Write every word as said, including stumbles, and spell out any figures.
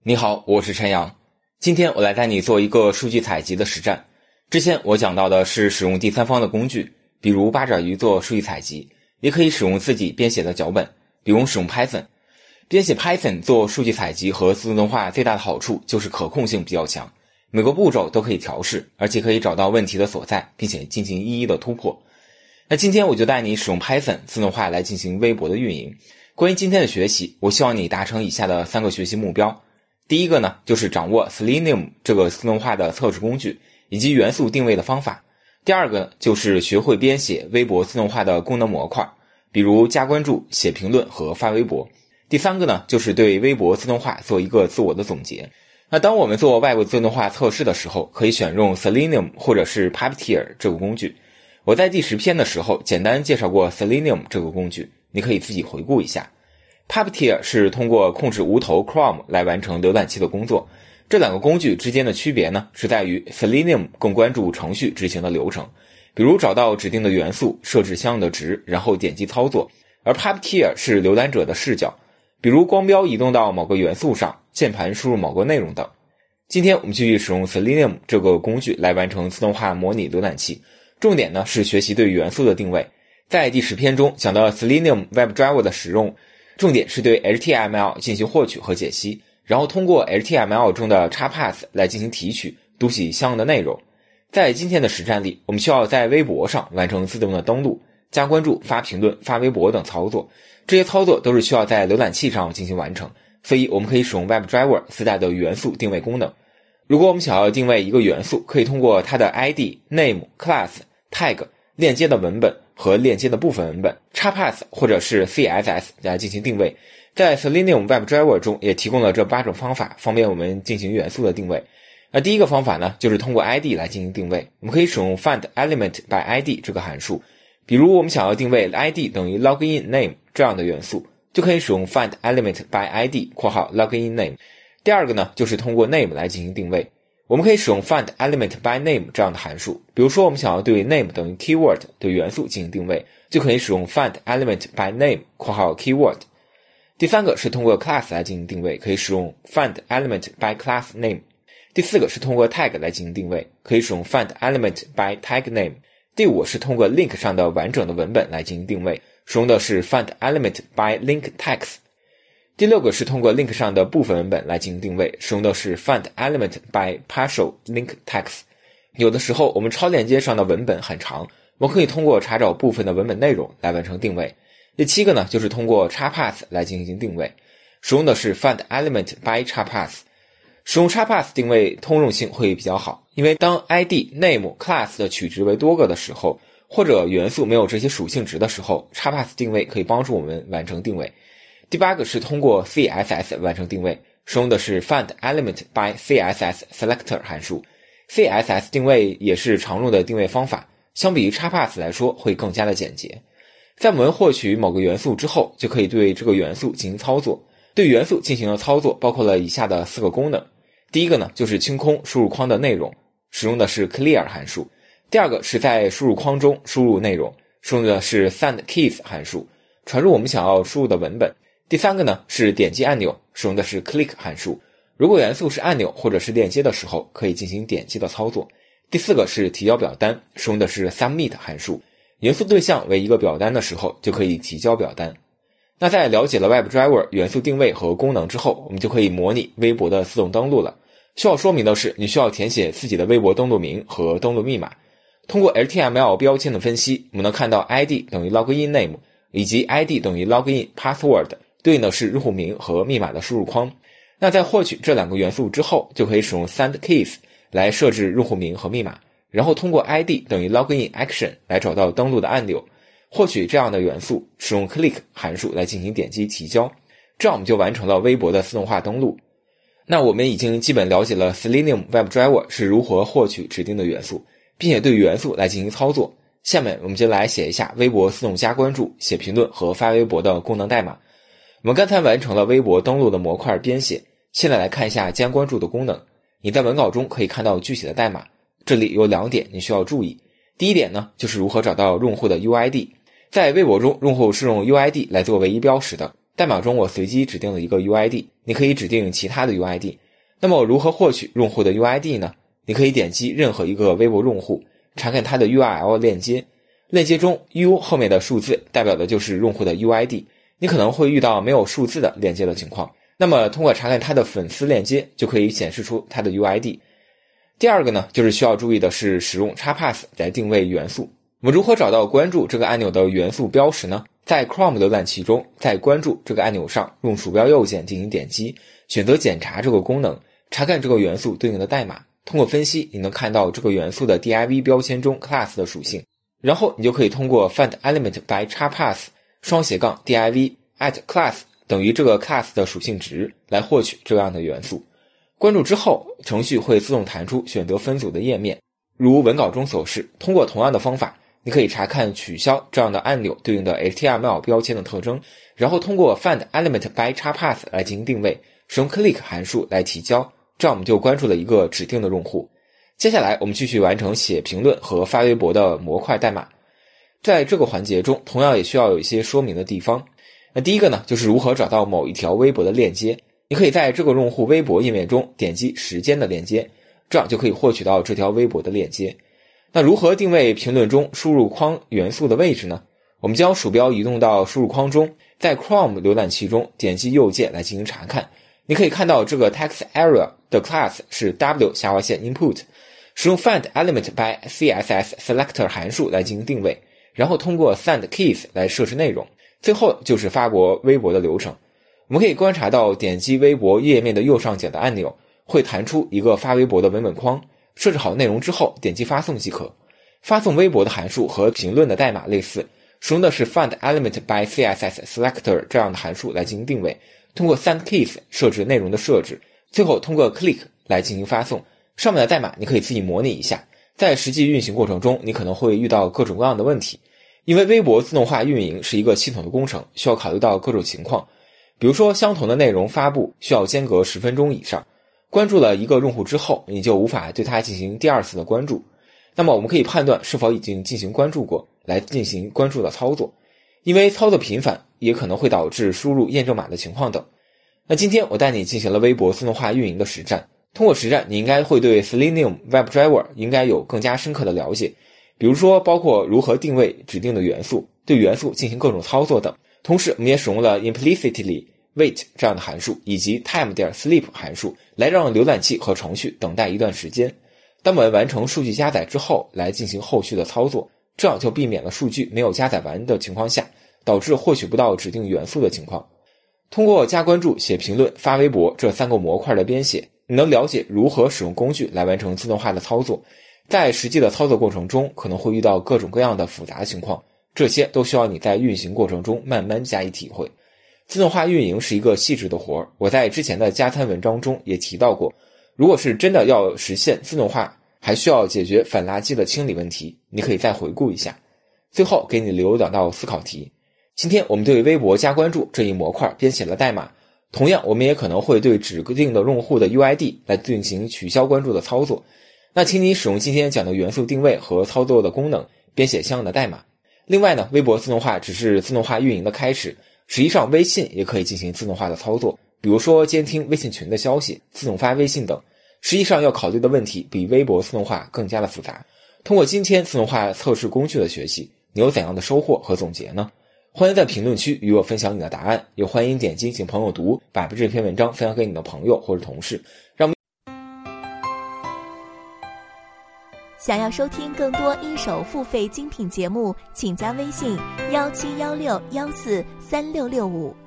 你好，我是陈阳。今天我来带你做一个数据采集的实战。之前我讲到的是使用第三方的工具，比如八爪鱼做数据采集，也可以使用自己编写的脚本，比如使用 Python。编写 Python 做数据采集和自动化最大的好处就是可控性比较强，每个步骤都可以调试，而且可以找到问题的所在，并且进行一一的突破。那今天我就带你使用 Python 自动化来进行微博的运营。关于今天的学习，我希望你达成以下的三个学习目标。第一个呢，就是掌握 Selenium 这个自动化的测试工具以及元素定位的方法。第二个呢，就是学会编写微博自动化的功能模块，比如加关注、写评论和发微博。第三个呢，就是对微博自动化做一个自我的总结。那当我们做外部自动化测试的时候，可以选用 Selenium 或者是 Puppeteer 这个工具。我在第十篇的时候简单介绍过 Selenium 这个工具，你可以自己回顾一下。Puppeteer 是通过控制无头 Chrome 来完成浏览器的工作。这两个工具之间的区别呢，是在于 Selenium 更关注程序执行的流程，比如找到指定的元素，设置相应的值，然后点击操作。而 Puppeteer 是浏览者的视角，比如光标移动到某个元素上，键盘输入某个内容等。今天我们继续使用 Selenium 这个工具来完成自动化模拟浏览器，重点呢是学习对元素的定位。在第十篇中讲到 Selenium WebDriver 的使用，重点是对 H T M L 进行获取和解析，然后通过 H T M L 中的 XPath 来进行提取，读取相应的内容。在今天的实战里，我们需要在微博上完成自动的登录、加关注、发评论、发微博等操作，这些操作都是需要在浏览器上进行完成，所以我们可以使用 WebDriver 自带的元素定位功能。如果我们想要定位一个元素，可以通过它的 I D、Name、Class、Tag、链接的文本和链接的部分文本 XPath 或者是 C S S 来进行定位。在 Selenium WebDriver 中也提供了这八种方法，方便我们进行元素的定位。那第一个方法呢，就是通过 I D 来进行定位。我们可以使用 findElementById 这个函数，比如我们想要定位 I D 等于 loginName 这样的元素，就可以使用 findElementById 括号 loginName。第二个呢，就是通过 name 来进行定位。我们可以使用 findElementByName 这样的函数，比如说我们想要对 name 等于 keyword 的元素进行定位，就可以使用 findElementByName 括号 keyword。第三个是通过 class 来进行定位，可以使用 findElementByClassName。第四个是通过 tag 来进行定位，可以使用 findElementByTagName。第五是通过 link 上的完整的文本来进行定位，使用的是 findElementByLinkText。第六个是通过 link 上的部分文本来进行定位，使用的是 findElementByPartialLinkText。有的时候我们超链接上的文本很长，我们可以通过查找部分的文本内容来完成定位。第七个呢，就是通过 XPath 来进行定位，使用的是 findElementByXPath。使用 XPath 定位通用性会比较好，因为当 I D、Name、Class 的取值为多个的时候，或者元素没有这些属性值的时候， XPath 定位可以帮助我们完成定位。第八个是通过 C S S 完成定位，使用的是 findElementByCSSSelector 函数。C S S 定位也是常用的定位方法，相比于 XPath 来说会更加的简洁。在我们获取某个元素之后，就可以对这个元素进行操作。对元素进行的操作包括了以下的四个功能。第一个呢，就是清空输入框的内容，使用的是 clear 函数。第二个是在输入框中输入内容，使用的是 sendKeys 函数，传入我们想要输入的文本。第三个呢，是点击按钮，使用的是 click 函数。如果元素是按钮或者是链接的时候，可以进行点击的操作。第四个是提交表单，使用的是 submit 函数。元素对象为一个表单的时候，就可以提交表单。那在了解了 WebDriver 元素定位和功能之后，我们就可以模拟微博的自动登录了。需要说明的是，你需要填写自己的微博登录名和登录密码。通过 H T M L 标签的分析，我们能看到 I D 等于 loginName 以及 I D 等于 loginPassword， 对应的是入户名和密码的输入框。那在获取这两个元素之后，就可以使用 sendKeys 来设置入户名和密码，然后通过 I D 等于 loginAction 来找到登录的按钮，获取这样的元素，使用 click 函数来进行点击提交，这样我们就完成了微博的自动化登录。那我们已经基本了解了 Selenium WebDriver 是如何获取指定的元素，并且对元素来进行操作。下面我们就来写一下微博自动加关注、写评论和发微博的功能代码。我们刚才完成了微博登录的模块编写，现在来看一下加关注的功能。你在文稿中可以看到具体的代码，这里有两点你需要注意。第一点呢，就是如何找到用户的 U I D。在微博中，用户是用 U I D 来作为一标识的， 代码中我随机指定了一个 U I D， 你可以指定其他的 U I D。 那么如何获取用户的 U I D 呢？你可以点击任何一个微博用户，查看它的 U R L 链接，链接中 U 后面的数字代表的就是用户的 U I D， 你可能会遇到没有数字的链接的情况，那么通过查看它的粉丝链接就可以显示出它的 U I D。 第二个呢，就是需要注意的是使用 XPath 来定位元素。我们如何找到关注这个按钮的元素标识呢？在 Chrome 浏览器中，在关注这个按钮上用鼠标右键进行点击，选择检查这个功能，查看这个元素对应的代码，通过分析你能看到这个元素的 div 标签中 class 的属性，然后你就可以通过 find element by XPath 双斜杠 div at class 等于这个 class 的属性值来获取这样的元素。关注之后，程序会自动弹出选择分组的页面，如文稿中所示，通过同样的方法，你可以查看取消这样的按钮对应的 H T M L 标签的特征，然后通过 find element by XPath 来进行定位，使用 click 函数来提交，这样我们就关注了一个指定的用户。接下来我们继续完成写评论和发微博的模块代码。在这个环节中，同样也需要有一些说明的地方。那第一个呢，就是如何找到某一条微博的链接。你可以在这个用户微博页面中点击时间的链接，这样就可以获取到这条微博的链接。那如何定位评论中输入框元素的位置呢？我们将鼠标移动到输入框中，在 Chrome 浏览器中点击右键来进行查看。你可以看到这个 text area 的 class 是 W 下划线 input， 使用 find element by C S S selector 函数来进行定位，然后通过 send keys 来设置内容，最后就是发博微博的流程。我们可以观察到点击微博页面的右上角的按钮会弹出一个发微博的文本框，设置好内容之后点击发送即可。发送微博的函数和评论的代码类似，使用的是 find element by C S S selector 这样的函数来进行定位，通过 send keys 设置内容的设置，最后通过 click 来进行发送。上面的代码你可以自己模拟一下，在实际运行过程中你可能会遇到各种各样的问题，因为微博自动化运营是一个系统的工程，需要考虑到各种情况。比如说相同的内容发布需要间隔十分钟以上，关注了一个用户之后，你就无法对他进行第二次的关注。那么我们可以判断是否已经进行关注过，来进行关注的操作，因为操作频繁也可能会导致输入验证码的情况等。那今天我带你进行了微博自动化运营的实战，通过实战你应该会对 Selenium WebDriver 应该有更加深刻的了解，比如说包括如何定位指定的元素，对元素进行各种操作等。同时我们也使用了 implicitly wait 这样的函数以及 time.sleep 函数来让浏览器和程序等待一段时间，当我们完成数据加载之后来进行后续的操作，这样就避免了数据没有加载完的情况下导致获取不到指定元素的情况。通过加关注、写评论、发微博这三个模块的编写，你能了解如何使用工具来完成自动化的操作。在实际的操作过程中可能会遇到各种各样的复杂情况，这些都需要你在运行过程中慢慢加以体会。自动化运营是一个细致的活儿，我在之前的加餐文章中也提到过，如果是真的要实现自动化，还需要解决反垃圾的清理问题，你可以再回顾一下。最后给你留两道思考题。今天我们对微博加关注这一模块编写了代码，同样我们也可能会对指定的用户的 U I D 来进行取消关注的操作。那请你使用今天讲的元素定位和操作的功能编写相应的代码。另外呢，微博自动化只是自动化运营的开始，实际上微信也可以进行自动化的操作，比如说监听微信群的消息、自动发微信等。实际上要考虑的问题比微博自动化更加的复杂。通过今天自动化测试工具的学习，你有怎样的收获和总结呢？欢迎在评论区与我分享你的答案，也欢迎点击请朋友读，把这篇文章分享给你的朋友或者同事。让我们想要收听更多一手付费精品节目，请加微信一七一六一四三六六五。